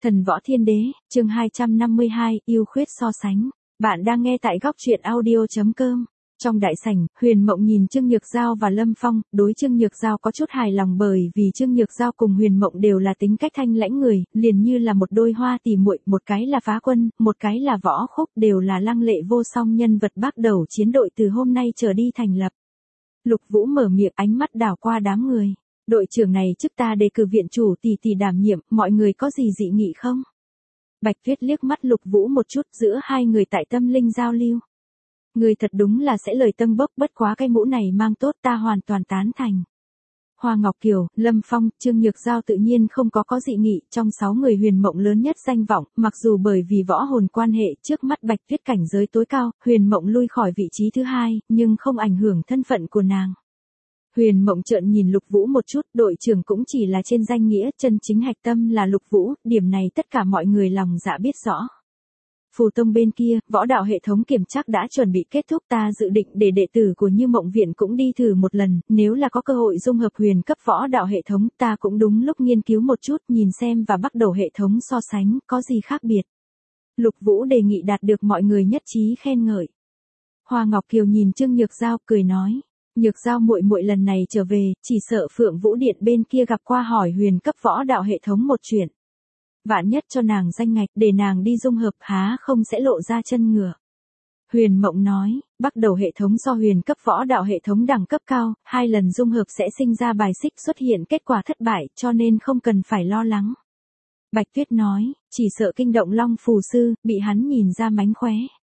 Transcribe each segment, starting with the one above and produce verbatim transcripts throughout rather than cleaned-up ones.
Thần Võ Thiên Đế, chương hai trăm năm mươi hai, yêu khuyết so sánh. Bạn đang nghe tại góc truyện audio chấm com. Trong đại sảnh, Huyền Mộng nhìn Trương Nhược Giao và Lâm Phong, đối Trương Nhược Giao có chút hài lòng bởi vì Trương Nhược Giao cùng Huyền Mộng đều là tính cách thanh lãnh người, liền như là một đôi hoa tỉ muội, một cái là Phá Quân, một cái là Võ Khúc, đều là lăng lệ vô song nhân vật bắt đầu chiến đội từ hôm nay trở đi thành lập. Lục Vũ mở miệng, ánh mắt đảo qua đám người. Đội trưởng này trước ta đề cử viện chủ tỷ tỷ đảm nhiệm, mọi người có gì dị nghị không? Bạch Tuyết liếc mắt Lục Vũ một chút, giữa hai người tại tâm linh giao lưu. Người thật đúng là sẽ lời tâng bốc, bất quá cái mũ này mang tốt, ta hoàn toàn tán thành. Hoa Ngọc Kiều, Lâm Phong, Trương Nhược Giao tự nhiên không có có dị nghị, trong sáu người Huyền Mộng lớn nhất danh vọng, mặc dù bởi vì võ hồn quan hệ trước mắt Bạch Tuyết cảnh giới tối cao, Huyền Mộng lui khỏi vị trí thứ hai, nhưng không ảnh hưởng thân phận của nàng. Huyền Mộng trợn nhìn Lục Vũ một chút, đội trưởng cũng chỉ là trên danh nghĩa, chân chính hạch tâm là Lục Vũ, điểm này tất cả mọi người lòng dạ biết rõ. Phù Tông bên kia, võ đạo hệ thống kiểm trắc đã chuẩn bị kết thúc, ta dự định để đệ tử của Như Mộng Viện cũng đi thử một lần, nếu là có cơ hội dung hợp huyền cấp võ đạo hệ thống, ta cũng đúng lúc nghiên cứu một chút, nhìn xem và bắt đầu hệ thống so sánh, có gì khác biệt. Lục Vũ đề nghị đạt được mọi người nhất trí khen ngợi. Hoa Ngọc Kiều nhìn Trương Nhược Giao, cười nói. Nhược Giao muội muội lần này trở về, chỉ sợ Phượng Vũ Điện bên kia gặp qua hỏi huyền cấp võ đạo hệ thống một chuyện. Vạn nhất cho nàng danh ngạch, để nàng đi dung hợp há không sẽ lộ ra chân ngựa. Huyền Mộng nói, bắt đầu hệ thống do huyền cấp võ đạo hệ thống đẳng cấp cao, hai lần dung hợp sẽ sinh ra bài xích xuất hiện kết quả thất bại, cho nên không cần phải lo lắng. Bạch Tuyết nói, chỉ sợ kinh động Long Phù Sư, bị hắn nhìn ra mánh khóe.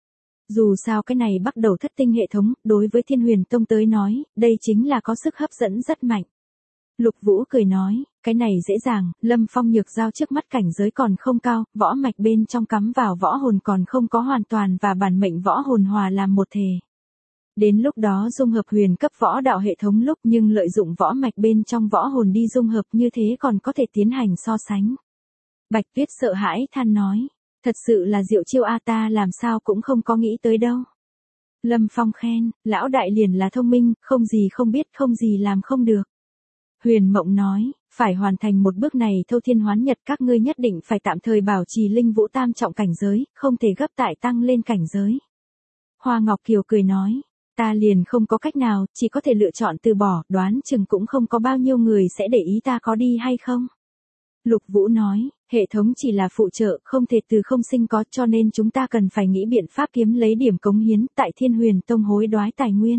Dù sao cái này bắt đầu thất tinh hệ thống, đối với Thiên Huyền Tông tới nói, đây chính là có sức hấp dẫn rất mạnh. Lục Vũ cười nói, cái này dễ dàng, Lâm Phong Nhược Giao trước mắt cảnh giới còn không cao, võ mạch bên trong cắm vào võ hồn còn không có hoàn toàn và bản mệnh võ hồn hòa làm một thể. Đến lúc đó dung hợp huyền cấp võ đạo hệ thống lúc nhưng lợi dụng võ mạch bên trong võ hồn đi dung hợp như thế còn có thể tiến hành so sánh. Bạch Tuyết sợ hãi than nói. Thật sự là diệu chiêu a, ta làm sao cũng không có nghĩ tới đâu. Lâm Phong khen, lão đại liền là thông minh, không gì không biết, không gì làm không được. Huyền Mộng nói, phải hoàn thành một bước này thâu thiên hoán nhật, các ngươi nhất định phải tạm thời bảo trì linh vũ tam trọng cảnh giới, không thể gấp tại tăng lên cảnh giới. Hoa Ngọc Kiều cười nói, ta liền không có cách nào, chỉ có thể lựa chọn từ bỏ, đoán chừng cũng không có bao nhiêu người sẽ để ý ta có đi hay không. Lục Vũ nói, hệ thống chỉ là phụ trợ, không thể từ không sinh có, cho nên chúng ta cần phải nghĩ biện pháp kiếm lấy điểm cống hiến, tại Thiên Huyền Tông hối đoái tài nguyên.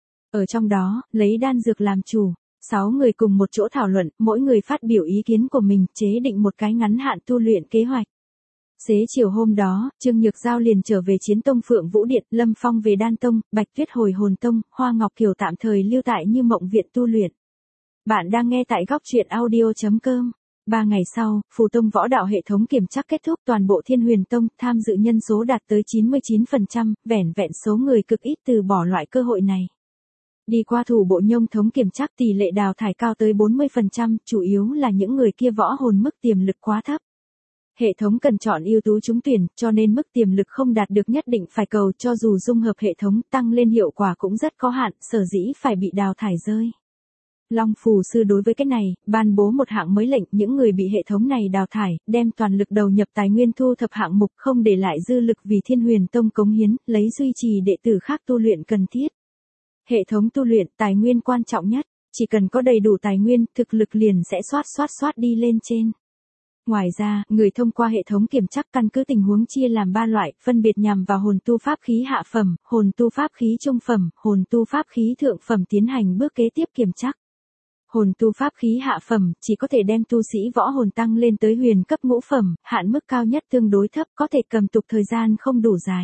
Ở trong đó, lấy đan dược làm chủ, sáu người cùng một chỗ thảo luận, mỗi người phát biểu ý kiến của mình, chế định một cái ngắn hạn tu luyện kế hoạch. Xế chiều hôm đó, Trương Nhược Giao liền trở về Chiến Tông Phượng Vũ Điện, Lâm Phong về Đan Tông, Bạch Tuyết hồi Hồn Tông, Hoa Ngọc Kiều tạm thời lưu tại Như Mộng Viện tu luyện. Bạn đang nghe tại góc truyện audio chấm com. Ba ngày sau, Phù Tông võ đạo hệ thống kiểm trắc kết thúc, toàn bộ Thiên Huyền Tông tham dự nhân số đạt tới chín mươi chín phần trăm, vẻn vẹn số người cực ít từ bỏ loại cơ hội này. Đi qua thủ bộ nhông thống kiểm trắc tỷ lệ đào thải cao tới bốn mươi phần trăm, chủ yếu là những người kia võ hồn mức tiềm lực quá thấp. Hệ thống cần chọn ưu tú trúng tuyển, cho nên mức tiềm lực không đạt được nhất định phải cầu, cho dù dung hợp hệ thống tăng lên hiệu quả cũng rất có hạn, sở dĩ phải bị đào thải rơi. Long Phù Sư đối với cái này, ban bố một hạng mới lệnh, những người bị hệ thống này đào thải, đem toàn lực đầu nhập tài nguyên thu thập hạng mục, không để lại dư lực vì Thiên Huyền Tông cống hiến, lấy duy trì đệ tử khác tu luyện cần thiết. Hệ thống tu luyện, tài nguyên quan trọng nhất, chỉ cần có đầy đủ tài nguyên, thực lực liền sẽ xoát xoát xoát đi lên trên. Ngoài ra, người thông qua hệ thống kiểm trắc căn cứ tình huống chia làm ba loại, phân biệt nhằm vào hồn tu pháp khí hạ phẩm, hồn tu pháp khí trung phẩm, hồn tu pháp khí thượng phẩm tiến hành bước kế tiếp kiểm trắc. Hồn tu pháp khí hạ phẩm, chỉ có thể đem tu sĩ võ hồn tăng lên tới huyền cấp ngũ phẩm, hạn mức cao nhất tương đối thấp, có thể cầm tục thời gian không đủ dài.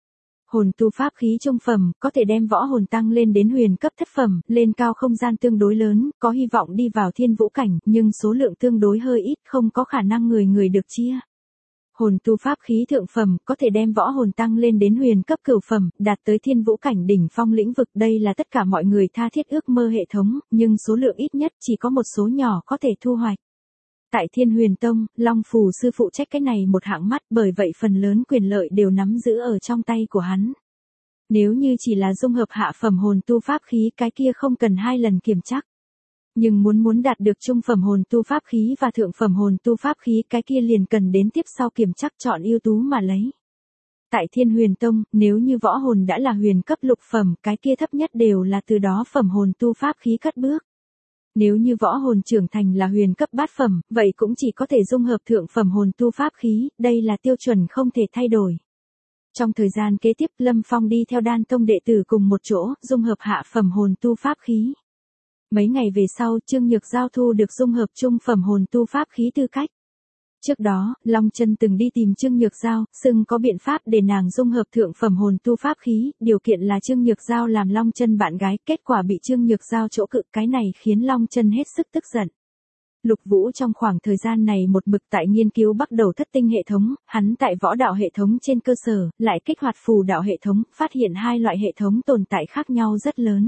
Hồn tu pháp khí trung phẩm, có thể đem võ hồn tăng lên đến huyền cấp thất phẩm, lên cao không gian tương đối lớn, có hy vọng đi vào thiên vũ cảnh, nhưng số lượng tương đối hơi ít, không có khả năng người người được chia. Hồn tu pháp khí thượng phẩm, có thể đem võ hồn tăng lên đến huyền cấp cửu phẩm, đạt tới thiên vũ cảnh đỉnh phong lĩnh vực, đây là tất cả mọi người tha thiết ước mơ hệ thống, nhưng số lượng ít nhất chỉ có một số nhỏ có thể thu hoạch. Tại Thiên Huyền Tông, Long Phù Sư phụ trách cái này một hạng mắt, bởi vậy phần lớn quyền lợi đều nắm giữ ở trong tay của hắn. Nếu như chỉ là dung hợp hạ phẩm hồn tu pháp khí, cái kia không cần hai lần kiểm trắc. Nhưng muốn muốn đạt được trung phẩm hồn tu pháp khí và thượng phẩm hồn tu pháp khí, cái kia liền cần đến tiếp sau kiểm chắc chọn ưu tú mà lấy. Tại Thiên Huyền Tông, nếu như võ hồn đã là huyền cấp lục phẩm, cái kia thấp nhất đều là từ đó phẩm hồn tu pháp khí cất bước. Nếu như võ hồn trưởng thành là huyền cấp bát phẩm, vậy cũng chỉ có thể dung hợp thượng phẩm hồn tu pháp khí, đây là tiêu chuẩn không thể thay đổi. Trong thời gian kế tiếp, Lâm Phong đi theo Đan Tông đệ tử cùng một chỗ, dung hợp hạ phẩm hồn tu pháp khí. Mấy ngày về sau, Trương Nhược Giao thu được dung hợp trung phẩm hồn tu pháp khí tư cách. Trước đó, Long Chân từng đi tìm Trương Nhược Giao, xưng có biện pháp để nàng dung hợp thượng phẩm hồn tu pháp khí, điều kiện là Trương Nhược Giao làm Long Chân bạn gái, kết quả bị Trương Nhược Giao chỗ cự, cái này khiến Long Chân hết sức tức giận. Lục Vũ trong khoảng thời gian này một mực tại nghiên cứu bắt đầu thất tinh hệ thống, hắn tại võ đạo hệ thống trên cơ sở, lại kích hoạt phù đạo hệ thống, phát hiện hai loại hệ thống tồn tại khác nhau rất lớn.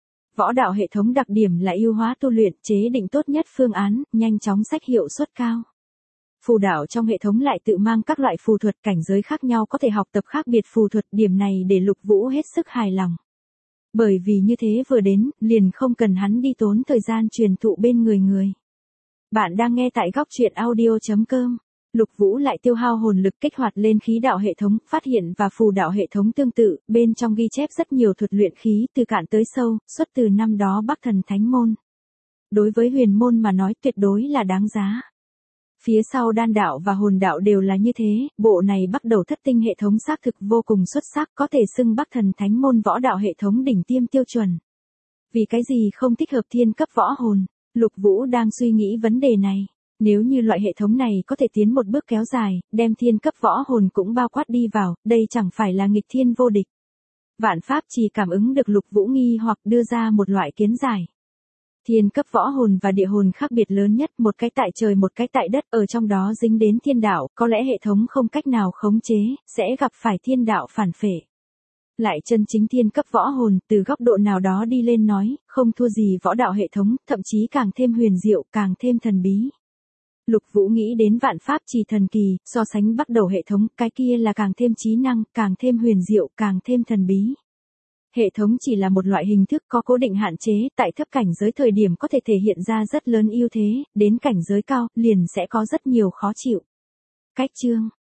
Võ đạo hệ thống đặc điểm là ưu hóa tu luyện, chế định tốt nhất phương án, nhanh chóng sách hiệu suất cao. Phù đạo trong hệ thống lại tự mang các loại phù thuật cảnh giới khác nhau có thể học tập khác biệt phù thuật, điểm này để Lục Vũ hết sức hài lòng. Bởi vì như thế vừa đến, liền không cần hắn đi tốn thời gian truyền thụ bên người người. Bạn đang nghe tại góc truyện audio chấm com. Lục Vũ lại tiêu hao hồn lực kích hoạt lên khí đạo hệ thống, phát hiện và phù đạo hệ thống tương tự, bên trong ghi chép rất nhiều thuật luyện khí từ cạn tới sâu, xuất từ năm đó Bắc Thần Thánh Môn. Đối với huyền môn mà nói tuyệt đối là đáng giá. Phía sau đan đạo và hồn đạo đều là như thế, bộ này bắt đầu thất tinh hệ thống xác thực vô cùng xuất sắc, có thể xưng Bắc Thần Thánh Môn võ đạo hệ thống đỉnh tiêm tiêu chuẩn. Vì cái gì không thích hợp thiên cấp võ hồn? Lục Vũ đang suy nghĩ vấn đề này. Nếu như loại hệ thống này có thể tiến một bước kéo dài, đem thiên cấp võ hồn cũng bao quát đi vào, đây chẳng phải là nghịch thiên vô địch. Vạn Pháp chỉ cảm ứng được Lục Vũ nghi hoặc đưa ra một loại kiến giải. Thiên cấp võ hồn và địa hồn khác biệt lớn nhất, một cái tại trời một cái tại đất, ở trong đó dính đến thiên đạo, có lẽ hệ thống không cách nào khống chế, sẽ gặp phải thiên đạo phản phệ. Lại chân chính thiên cấp võ hồn, từ góc độ nào đó đi lên nói, không thua gì võ đạo hệ thống, thậm chí càng thêm huyền diệu, càng thêm thần bí. Lục Vũ nghĩ đến Vạn Pháp Trì thần kỳ, so sánh bắt đầu hệ thống, cái kia là càng thêm trí năng, càng thêm huyền diệu, càng thêm thần bí. Hệ thống chỉ là một loại hình thức có cố định hạn chế, tại thấp cảnh giới thời điểm có thể thể hiện ra rất lớn ưu thế, đến cảnh giới cao, liền sẽ có rất nhiều khó chịu. Cách chương